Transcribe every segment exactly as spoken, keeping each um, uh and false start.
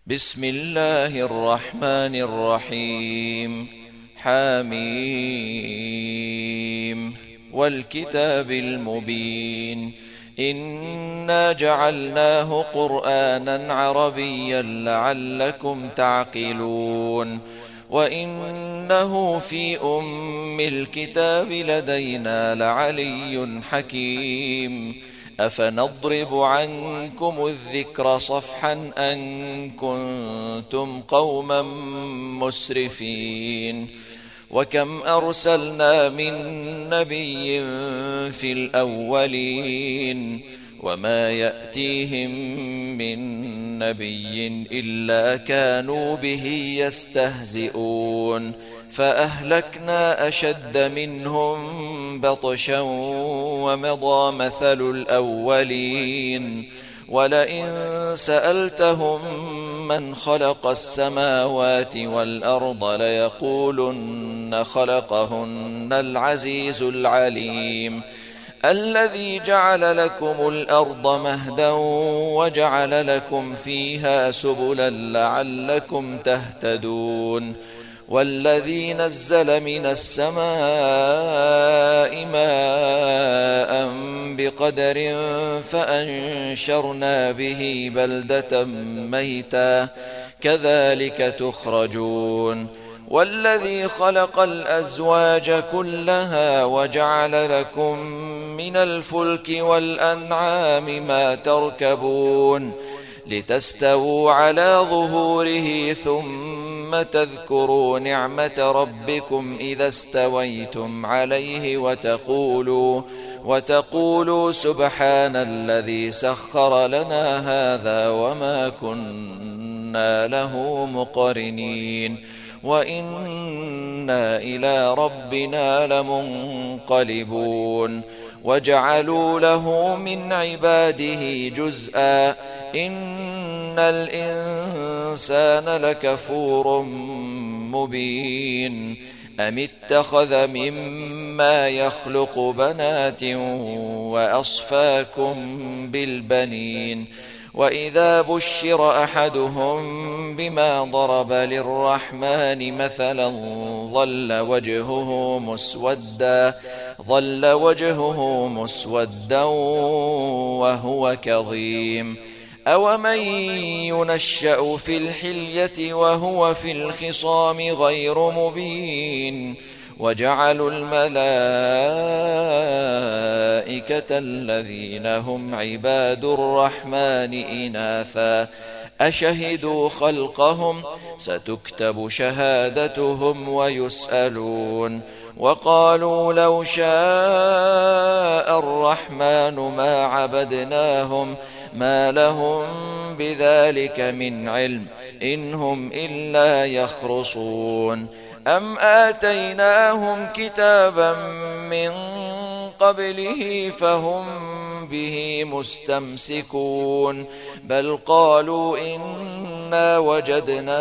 بسم الله الرحمن الرحيم. حميم والكتاب المبين. إنا جعلناه قرآنا عربيا لعلكم تعقلون. وإنه في أم الكتاب لدينا لعلي حكيم. أفنضرب عنكم الذكر صفحا أن كنتم قوما مسرفين. وكم أرسلنا من نبي في الأولين وما يأتيهم من نبي إلا كانوا به يستهزئون. فأهلكنا أشد منهم بطشا ومضى مثل الأولين. ولئن سألتهم من خلق السماوات والأرض ليقولن خلقهن العزيز العليم. الذي جعل لكم الأرض مهدا وجعل لكم فيها سبلا لعلكم تهتدون. والذي نزل من السماء ماء بقدر فأنشرنا به بلدة ميتا كذلك تخرجون. والذي خلق الأزواج كلها وجعل لكم من الفلك والأنعام ما تركبون لتستووا على ظهوره ثم تذكروا نعمة ربكم إذا استويتم عليه وتقولوا, وتقولوا سبحان الذي سخر لنا هذا وما كنا له مقرنين وإنا إلى ربنا لمنقلبون. وجعلوا له من عباده جزءا إن الإنسان لكفور مبين. أم اتخذ مما يخلق بنات وأصفاكم بالبنين. وإذا بشر أحدهم بما ضرب للرحمن مثلا ظل وجهه مسودا ظل وجهه مسودا وهو كظيم. أومن ينشأ في الحلية وهو في الخصام غير مبين. وجعلوا الملائكة الذين هم عباد الرحمن إناثا أشهدوا خلقهم ستكتب شهادتهم ويسألون. وقالوا لو شاء الرحمن ما عبدناهم ما لهم بذلك من علم إن هم إلا يخرصون. أم آتيناهم كتابا من قبله فهم به مستمسكون. بل قالوا إنا وجدنا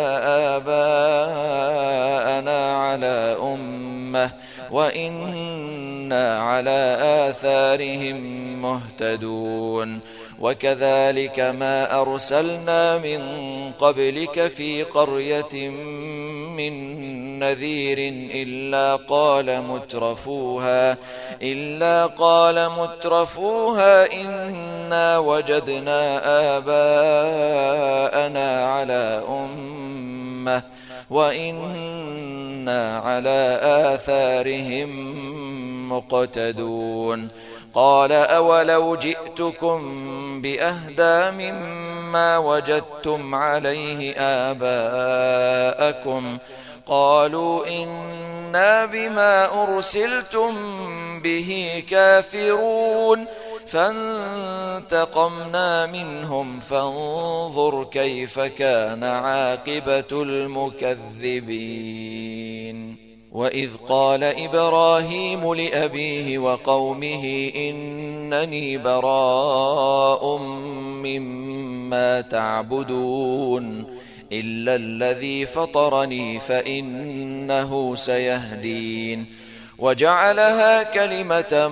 آباءنا على أمة وإنا على آثارهم مهتدون. وكذلك ما أرسلنا من قبلك في قرية من نذير إلا قال مترفوها إلا قال مترفوها إنا وجدنا آباءنا على أمة وإنا على آثارهم مقتدون. قال أولو جئتكم بأهدى مما وجدتم عليه آباءكم قالوا إنا بما أرسلتم به كافرون. فانتقمنا منهم فانظر كيف كان عاقبة المكذبين. وإذ قال إبراهيم لأبيه وقومه إنني براء مما تعبدون إلا الذي فطرني فإنه سيهدين. وجعلها كلمة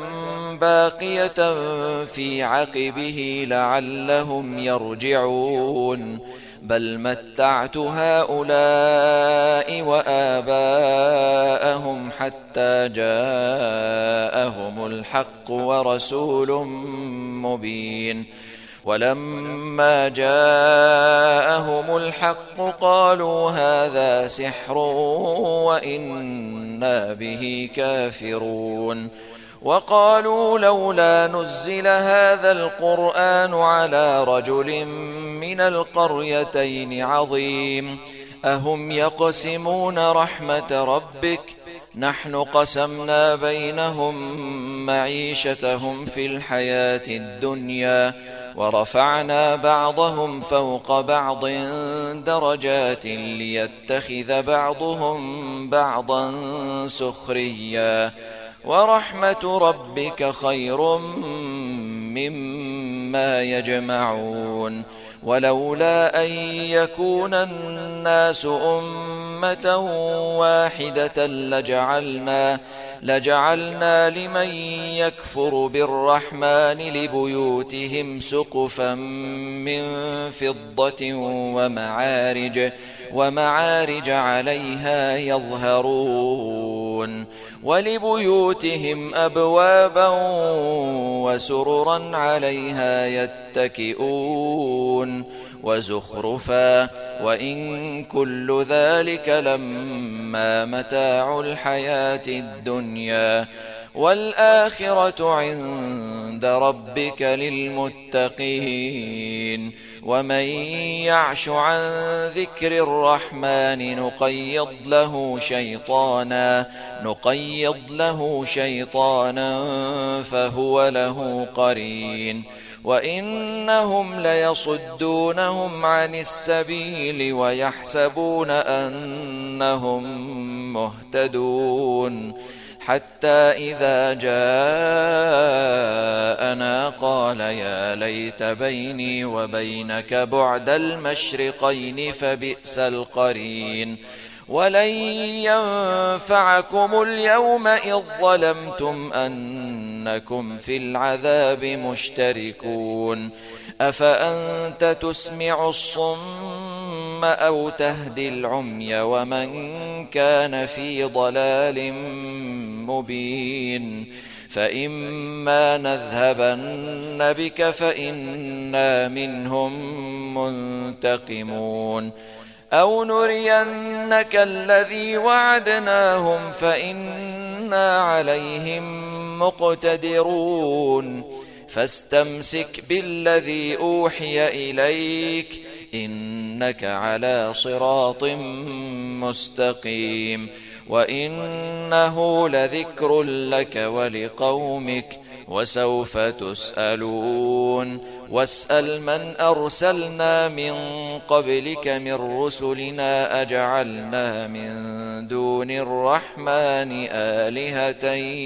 باقية في عقبه لعلهم يرجعون. بل متعت هؤلاء وآباءهم حتى جاءهم الحق ورسول مبين ولما جاءهم الحق قالوا هذا سحر وإنا به كافرون وقالوا لولا نزل هذا القرآن على رجل من القريتين عظيم أهم يقسمون رحمة ربك نحن قسمنا بينهم معيشتهم في الحياة الدنيا ورفعنا بعضهم فوق بعض درجات ليتخذ بعضهم بعضا سخريا ورحمة ربك خير مما يجمعون ولولا أن يكون الناس أمة واحدة لجعلنا لجعلنا لمن يكفر بالرحمن لبيوتهم سقفا من فضة ومعارج ومعارج عليها يظهرون ولبيوتهم أبوابا وسررا عليها يتكئون وزخرفا وإن كل ذلك لما متاع الحياة الدنيا والآخرة عند ربك للمتقين ومن يعش عن ذكر الرحمن نقيض له شيطانا نقيض له شيطانا فهو له قرين وإنهم ليصدونهم عن السبيل ويحسبون أنهم مهتدون حتى إذا جاءنا قال يا ليت بيني وبينك بعد المشرقين فبئس القرين ولن ينفعكم اليوم إذ ظلمتم أنكم في العذاب مشتركون أفأنت تسمع الصم أو تهدي العمي ومن كان في ضلال مبين فإما نذهبن بك فإنا منهم منتقمون أو نرينك الذي وعدناهم فإنا عليهم مقتدرون فاستمسك بالذي أوحي إليك إنك على صراط مستقيم وإنه لذكر لك ولقومك وسوف تسألون واسأل من أرسلنا من قبلك من رسلنا أجعلنا من دون الرحمن آلهة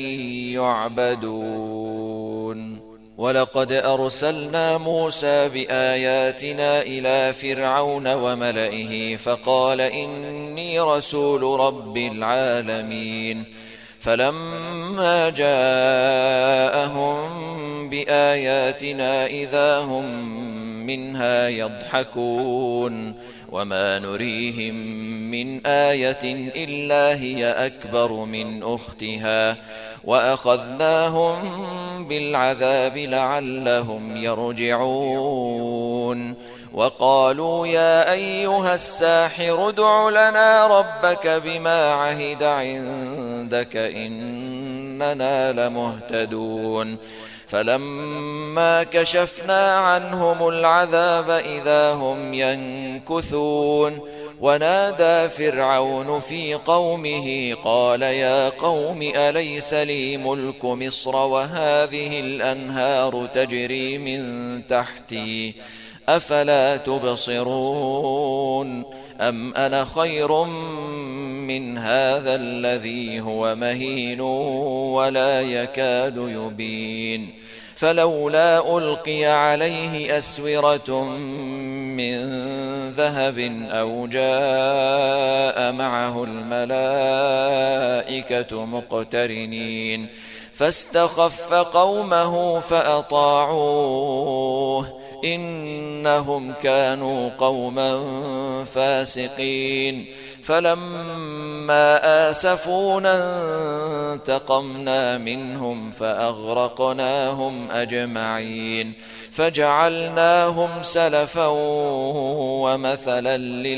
يعبدون ولقد أرسلنا موسى بآياتنا إلى فرعون وملئه فقال إني رسول رب العالمين فلما جاءهم بآياتنا إذا هم منها يضحكون وما نريهم من آية إلا هي أكبر من أختها وأخذناهم بالعذاب لعلهم يرجعون وقالوا يا أيها الساحر ادع لنا ربك بما عهد عندك إننا لمهتدون فلما كشفنا عنهم العذاب إذا هم ينكثون ونادى فرعون في قومه قال يا قوم أليس لي ملك مصر وهذه الأنهار تجري من تحتي أفلا تبصرون أم أنا خير من هذا الذي هو مهين ولا يكاد يبين فلولا ألقي عليه أسورة من ذهب أو جاء معه الملائكة مقترنين فاستخف قومه فأطاعوه إنهم كانوا قوما فاسقين فلما آسفونا انتقمنا منهم فأغرقناهم أجمعين فجعلناهم سلفا ومثلا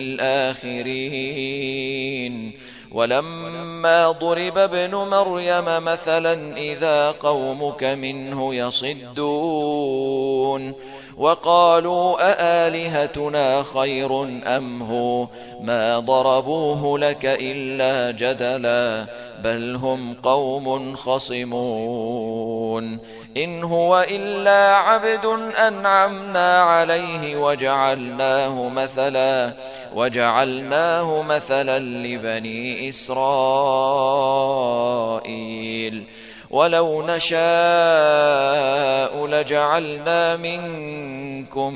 للآخرين ولما ضرب ابن مريم مثلا إذا قومك منه يصدون وقالوا أآلهتنا خير أم هو ما ضربوه لك إلا جدلا بل هم قوم خصمون إن هو إلا عبد أنعمنا عليه وجعلناه مثلا وجعلناه مثلا لبني إسرائيل ولو نشاء لجعلنا منكم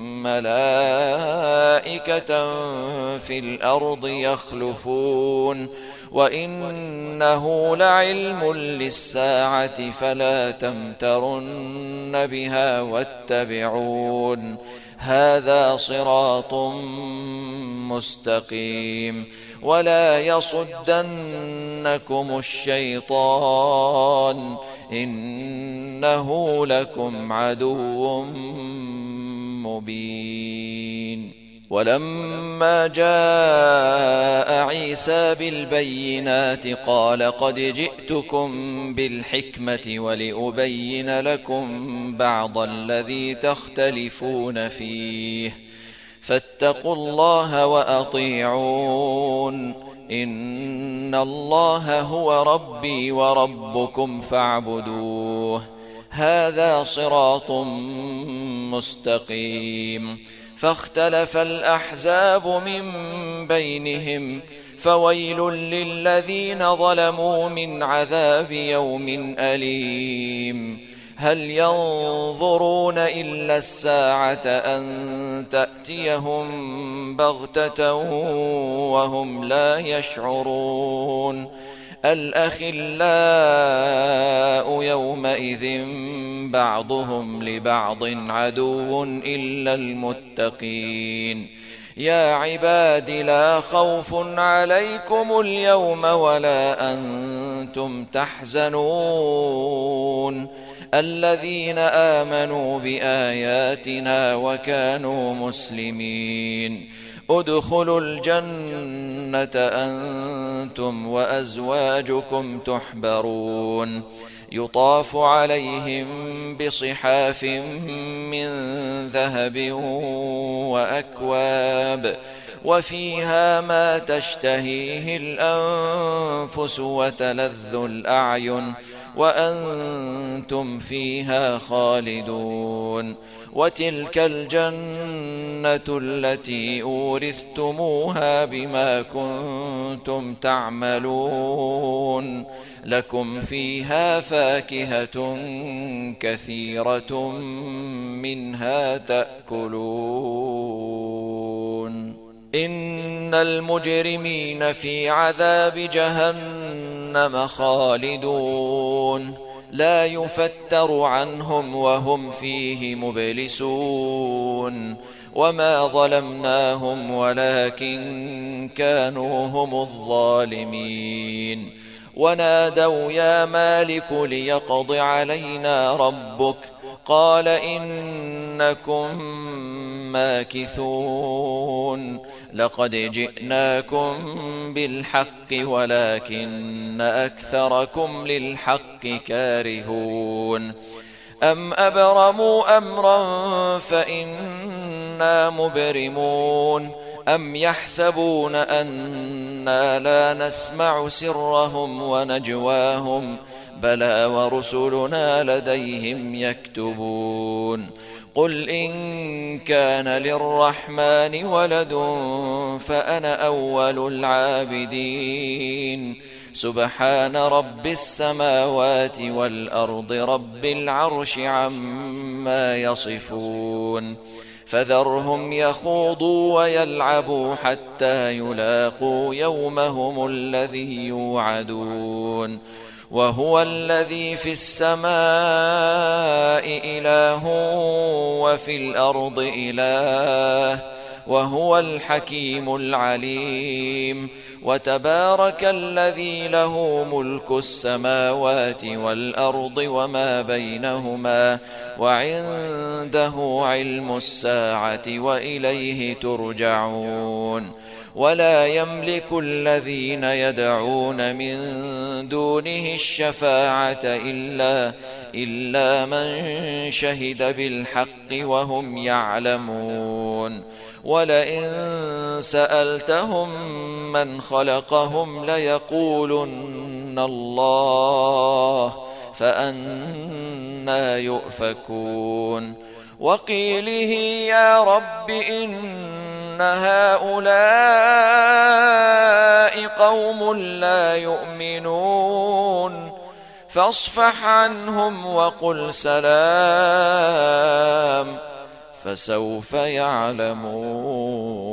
ملائكة في الأرض يخلفون وإنه لعلم للساعة فلا تمترن بها واتبعون هذا صراط مستقيم ولا يصدنكم الشيطان إنه لكم عدو مبين ولما جاء عيسى بالبينات قال قد جئتكم بالحكمة ولأبين لكم بعض الذي تختلفون فيه فاتقوا الله وأطيعون إن الله هو ربي وربكم فاعبدوه هذا صراط مستقيم فاختلف الأحزاب من بينهم فويل للذين ظلموا من عذاب يوم أليم هل ينظرون إلا الساعة أن تأتيهم بغتة وهم لا يشعرون الأخلاء يومئذ بعضهم لبعض عدو إلا المتقين يا عباد لا خوف عليكم اليوم ولا أنتم تحزنون الذين آمنوا بآياتنا وكانوا مسلمين ادخلوا الجنة أنتم وأزواجكم تحبرون يطاف عليهم بصحاف من ذهب وأكواب وفيها ما تشتهيه الأنفس وتلذ الأعين وأنتم فيها خالدون وتلك الجنة التي أورثتموها بما كنتم تعملون لكم فيها فاكهة كثيرة منها تأكلون إن المجرمين في عذاب جهنم خالدون لا يفتر عنهم وهم فيه مبلسون وما ظلمناهم ولكن كانوا هم الظالمين ونادوا يا مالك ليقض علينا ربك قال إنكم ماكثون لقد جئناكم بالحق ولكن أكثركم للحق كارهون أم أبرموا أمرا فإنا مبرمون أم يحسبون أنا لا نسمع سرهم ونجواهم بلى ورسلنا لديهم يكتبون قل إن كان للرحمن ولد فأنا أول العابدين سبحان رب السماوات والأرض رب العرش عما يصفون فذرهم يخوضوا ويلعبوا حتى يلاقوا يومهم الذي يوعدون وهو الذي في السماء إله وفي الأرض إله وهو الحكيم العليم. وتبارك الذي له ملك السماوات والأرض وما بينهما وعنده علم الساعة وإليه ترجعون. ولا يملك الذين يدعون من دونه الشفاعة إلا, إلا من شهد بالحق وهم يعلمون. ولئن سألتهم من خلقهم ليقولن الله فأنى يؤفكون. وقيله يا رب إن هؤلاء قوم لا يؤمنون فاصفح عنهم وقل سلام فسوف يعلمون.